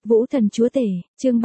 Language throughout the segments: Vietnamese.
Vũ Thần Chúa Tể, chương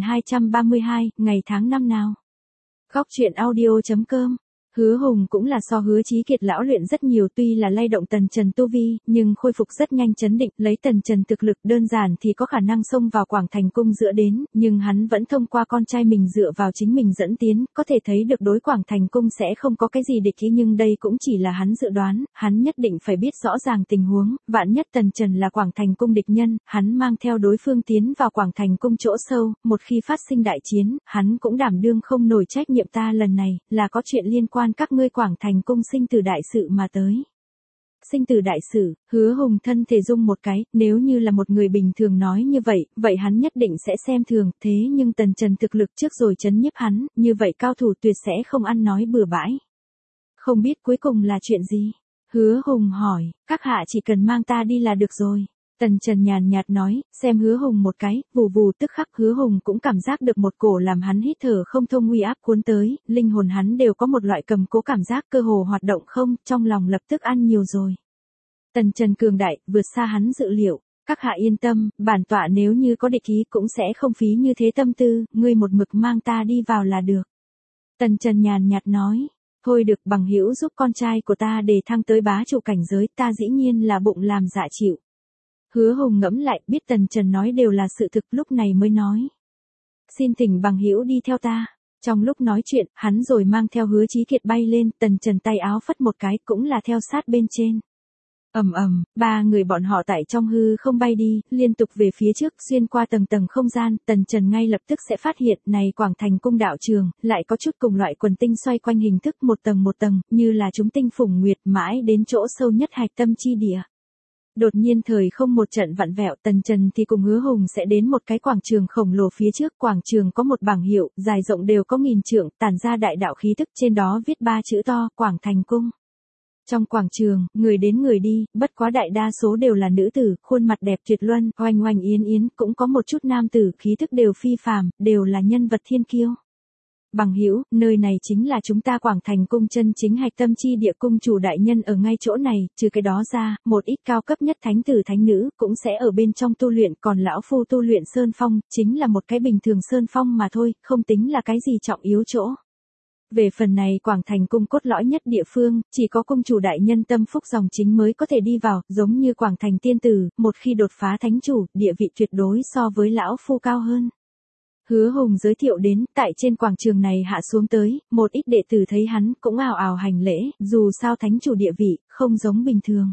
3232, ngày tháng năm nào. Góc truyện audio.com. Hứa Hùng cũng là so Hứa Chí Kiệt lão luyện rất nhiều, tuy là lay động Tần Trần tu vi, nhưng khôi phục rất nhanh chấn định, lấy Tần Trần thực lực đơn giản thì có khả năng xông vào Quảng Thành cung dựa đến, nhưng hắn vẫn thông qua con trai mình dựa vào chính mình dẫn tiến, có thể thấy được đối Quảng Thành cung sẽ không có cái gì địch ý, nhưng đây cũng chỉ là hắn dự đoán, hắn nhất định phải biết rõ ràng tình huống, vạn nhất Tần Trần là Quảng Thành cung địch nhân, hắn mang theo đối phương tiến vào Quảng Thành cung chỗ sâu, một khi phát sinh đại chiến, hắn cũng đảm đương không nổi trách nhiệm. Ta lần này là có chuyện liên quan các ngươi Quảng Thành cung sinh tử đại sự mà tới. Sinh tử đại sự, Hứa Hùng thân thể rung một cái, nếu như là một người bình thường nói như vậy, vậy hắn nhất định sẽ xem thường, thế nhưng Tần Trần thực lực trước rồi chấn nhiếp hắn, như vậy cao thủ tuyệt sẽ không ăn nói bừa bãi. Không biết cuối cùng là chuyện gì? Hứa Hùng hỏi, các hạ chỉ cần mang ta đi là được rồi. Tần Trần nhàn nhạt nói, xem Hứa Hùng một cái, vù vù, tức khắc Hứa Hùng cũng cảm giác được một cổ làm hắn hít thở không thông uy áp cuốn tới, linh hồn hắn đều có một loại cầm cố cảm giác cơ hồ hoạt động không, trong lòng lập tức ăn nhiều rồi. Tần Trần cường đại, vượt xa hắn dự liệu, các hạ yên tâm, bản tọa nếu như có địch ý cũng sẽ không phí như thế tâm tư, ngươi một mực mang ta đi vào là được. Tần Trần nhàn nhạt nói, thôi được, bằng hữu giúp con trai của ta để thăng tới bá chủ cảnh giới, ta dĩ nhiên là bụng làm dạ chịu. Hứa Hùng ngẫm lại, biết Tần Trần nói đều là sự thực, lúc này mới nói. Xin thỉnh bằng hữu đi theo ta. Trong lúc nói chuyện, hắn rồi mang theo Hứa Chí Kiệt bay lên, Tần Trần tay áo phất một cái, cũng là theo sát bên trên. Ầm ầm, ba người bọn họ tại trong hư không bay đi, liên tục về phía trước, xuyên qua tầng tầng không gian, Tần Trần ngay lập tức sẽ phát hiện, này Quảng Thành cung đạo trường, lại có chút cùng loại quần tinh xoay quanh hình thức một tầng, như là chúng tinh phủng nguyệt, mãi đến chỗ sâu nhất hạch tâm chi địa. Đột nhiên thời không một trận vặn vẹo, Tần Trần thì cùng Hứa Hùng sẽ đến một cái quảng trường khổng lồ phía trước, quảng trường có một bảng hiệu, dài rộng đều có 1000 trượng, tản ra đại đạo khí tức, trên đó viết 3 chữ to, Quảng Thành cung. Trong quảng trường, người đến người đi, bất quá đại đa số đều là nữ tử, khuôn mặt đẹp tuyệt luân, oanh oanh yến yến, cũng có một chút nam tử, khí tức đều phi phàm, đều là nhân vật thiên kiêu. Bằng hữu, nơi này chính là chúng ta Quảng Thành cung chân chính hạch tâm chi địa, cung chủ đại nhân ở ngay chỗ này, trừ cái đó ra, một ít cao cấp nhất thánh tử thánh nữ cũng sẽ ở bên trong tu luyện, còn lão phu tu luyện sơn phong, chính là một cái bình thường sơn phong mà thôi, không tính là cái gì trọng yếu chỗ. Về phần này Quảng Thành cung cốt lõi nhất địa phương, chỉ có cung chủ đại nhân tâm phúc dòng chính mới có thể đi vào, giống như Quảng Thành tiên tử, một khi đột phá thánh chủ, địa vị tuyệt đối so với lão phu cao hơn. Hứa Hùng giới thiệu đến, tại trên quảng trường này hạ xuống tới, một ít đệ tử thấy hắn cũng ào ào hành lễ, dù sao thánh chủ địa vị, không giống bình thường.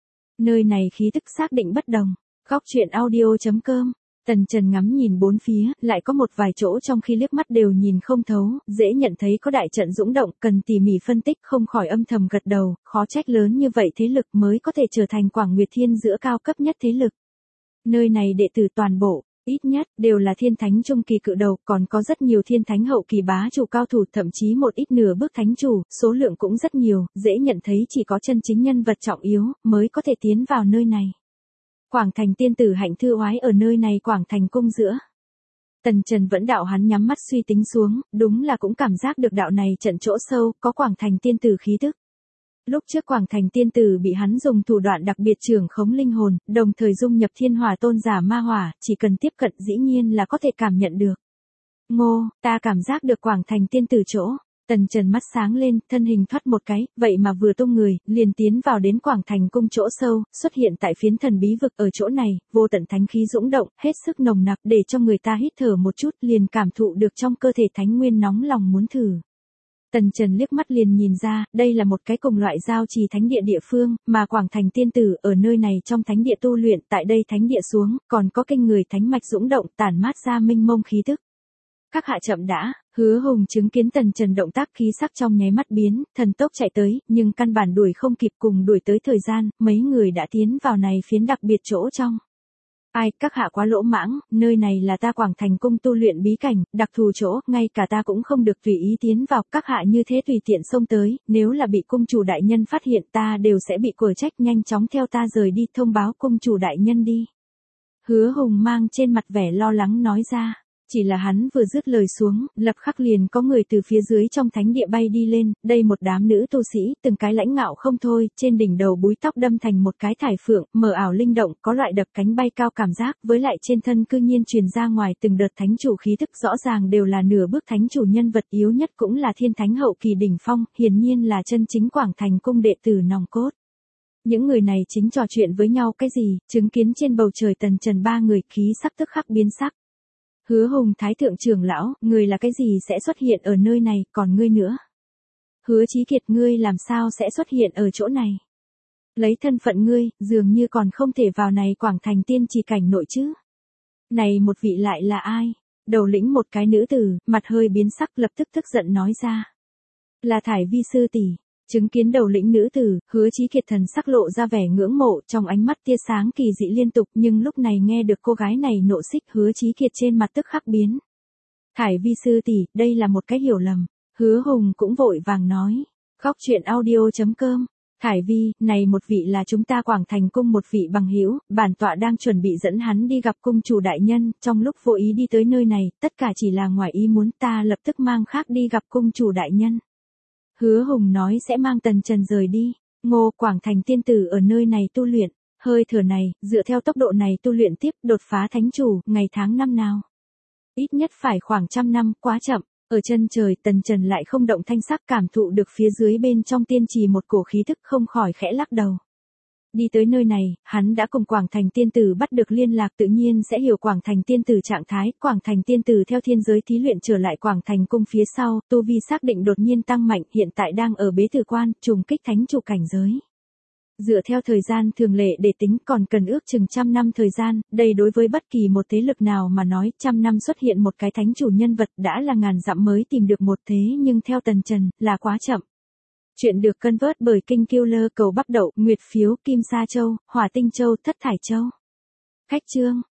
Nơi này khí tức xác định bất đồng. Góc truyện audio.com. Tần Trần ngắm nhìn bốn phía, lại có một vài chỗ trong khi liếc mắt đều nhìn không thấu, dễ nhận thấy có đại trận dũng động, cần tỉ mỉ phân tích, không khỏi âm thầm gật đầu, khó trách lớn như vậy thế lực mới có thể trở thành Quảng Nguyệt Thiên giữa cao cấp nhất thế lực. Nơi này đệ tử toàn bộ, ít nhất, đều là thiên thánh trung kỳ cự đầu, còn có rất nhiều thiên thánh hậu kỳ bá chủ cao thủ, thậm chí một ít nửa bước thánh chủ, số lượng cũng rất nhiều, dễ nhận thấy chỉ có chân chính nhân vật trọng yếu, mới có thể tiến vào nơi này. Quảng Thành tiên tử Hạnh Thư Oái ở nơi này Quảng Thành cung giữa. Tần Trần vẫn đạo hắn nhắm mắt suy tính xuống, đúng là cũng cảm giác được đạo này trận chỗ sâu, có Quảng Thành tiên tử khí tức. Lúc trước Quảng Thành tiên tử bị hắn dùng thủ đoạn đặc biệt trưởng khống linh hồn, đồng thời dung nhập thiên hỏa tôn giả ma hỏa, chỉ cần tiếp cận dĩ nhiên là có thể cảm nhận được. Ngô, ta cảm giác được Quảng Thành tiên tử chỗ. Tần Trần mắt sáng lên, thân hình thoát một cái, vậy mà vừa tung người, liền tiến vào đến Quảng Thành cung chỗ sâu, xuất hiện tại phiến thần bí vực ở chỗ này, vô tận thánh khí dũng động, hết sức nồng nặc, để cho người ta hít thở một chút, liền cảm thụ được trong cơ thể thánh nguyên nóng lòng muốn thử. Tần Trần liếc mắt liền nhìn ra, đây là một cái cùng loại giao trì thánh địa địa phương, mà Quảng Thành tiên tử ở nơi này trong thánh địa tu luyện, tại đây thánh địa xuống, còn có kinh người thánh mạch dũng động, tản mát ra minh mông khí tức. Các hạ chậm đã, Hứa Hùng chứng kiến Tần Trần động tác khí sắc trong nháy mắt biến, thần tốc chạy tới, nhưng căn bản đuổi không kịp, cùng đuổi tới thời gian, mấy người đã tiến vào này phiến đặc biệt chỗ trong. Ai, các hạ quá lỗ mãng, nơi này là ta Quảng Thành cung tu luyện bí cảnh, đặc thù chỗ, ngay cả ta cũng không được tùy ý tiến vào, các hạ như thế tùy tiện xông tới, nếu là bị cung chủ đại nhân phát hiện ta đều sẽ bị quở trách, nhanh chóng theo ta rời đi, thông báo cung chủ đại nhân đi. Hứa Hùng mang trên mặt vẻ lo lắng nói ra. Chỉ là hắn vừa dứt lời xuống, lập khắc liền có người từ phía dưới trong thánh địa bay đi lên, đây một đám nữ tu sĩ, từng cái lãnh ngạo không thôi, trên đỉnh đầu búi tóc đâm thành một cái thải phượng, mờ ảo linh động, có loại đập cánh bay cao cảm giác, với lại trên thân cư nhiên truyền ra ngoài từng đợt thánh chủ khí thức rõ ràng đều là nửa bước thánh chủ, nhân vật yếu nhất cũng là thiên thánh hậu kỳ đỉnh phong, hiển nhiên là chân chính Quảng Thành cung đệ tử nòng cốt. Những người này chính trò chuyện với nhau cái gì, chứng kiến trên bầu trời Tần Trần ba người, khí sắc tức khắc biến sắc. Hứa Hùng Thái thượng trưởng lão, người là cái gì sẽ xuất hiện ở nơi này, còn ngươi nữa? Hứa Chí Kiệt, ngươi làm sao sẽ xuất hiện ở chỗ này? Lấy thân phận ngươi, dường như còn không thể vào này Quảng Thành tiên trì cảnh nội chứ? Này một vị lại là ai? Đầu lĩnh một cái nữ tử, mặt hơi biến sắc, lập tức tức giận nói ra. Là Thải Vi sư tỷ. Chứng kiến đầu lĩnh nữ tử, Hứa Chí Kiệt thần sắc lộ ra vẻ ngưỡng mộ, trong ánh mắt tia sáng kỳ dị liên tục, nhưng lúc này nghe được cô gái này nộ xích, Hứa Chí Kiệt trên mặt tức khắc biến. Thải Vi sư tỷ, đây là một cái hiểu lầm. Hứa Hùng cũng vội vàng nói. Góc truyện audio.com. Thải Vi, này một vị là chúng ta Quảng Thành cung một vị bằng hữu, bản tọa đang chuẩn bị dẫn hắn đi gặp cung chủ đại nhân, trong lúc vô ý đi tới nơi này, tất cả chỉ là ngoài ý muốn, ta lập tức mang khác đi gặp cung chủ đại nhân. Hứa Hùng nói sẽ mang Tần Trần rời đi. Ngô, Quảng Thành tiên tử ở nơi này tu luyện, hơi thở này, dựa theo tốc độ này tu luyện tiếp, đột phá thánh chủ, ngày tháng năm nào? Ít nhất phải khoảng 100 năm, quá chậm. Ở chân trời, Tần Trần lại không động thanh sắc, cảm thụ được phía dưới bên trong tiên trì một cổ khí thức, không khỏi khẽ lắc đầu. Đi tới nơi này, hắn đã cùng Quảng Thành tiên tử bắt được liên lạc, tự nhiên sẽ hiểu Quảng Thành tiên tử trạng thái. Quảng Thành tiên tử theo thiên giới thí luyện trở lại Quảng Thành cung phía sau, tu vi xác định đột nhiên tăng mạnh, hiện tại đang ở bế tử quan, trùng kích thánh chủ cảnh giới. Dựa theo thời gian thường lệ để tính, còn cần ước chừng 100 năm thời gian, đây đối với bất kỳ một thế lực nào mà nói, 100 năm xuất hiện một cái thánh chủ nhân vật đã là ngàn dặm mới tìm được một thế, nhưng theo Tần Trần, là quá chậm. Chuyện được cân vớt bởi Kinh Killer, cầu bắp đậu, nguyệt phiếu, kim sa châu, hỏa tinh châu, thất thải châu. Khách chương.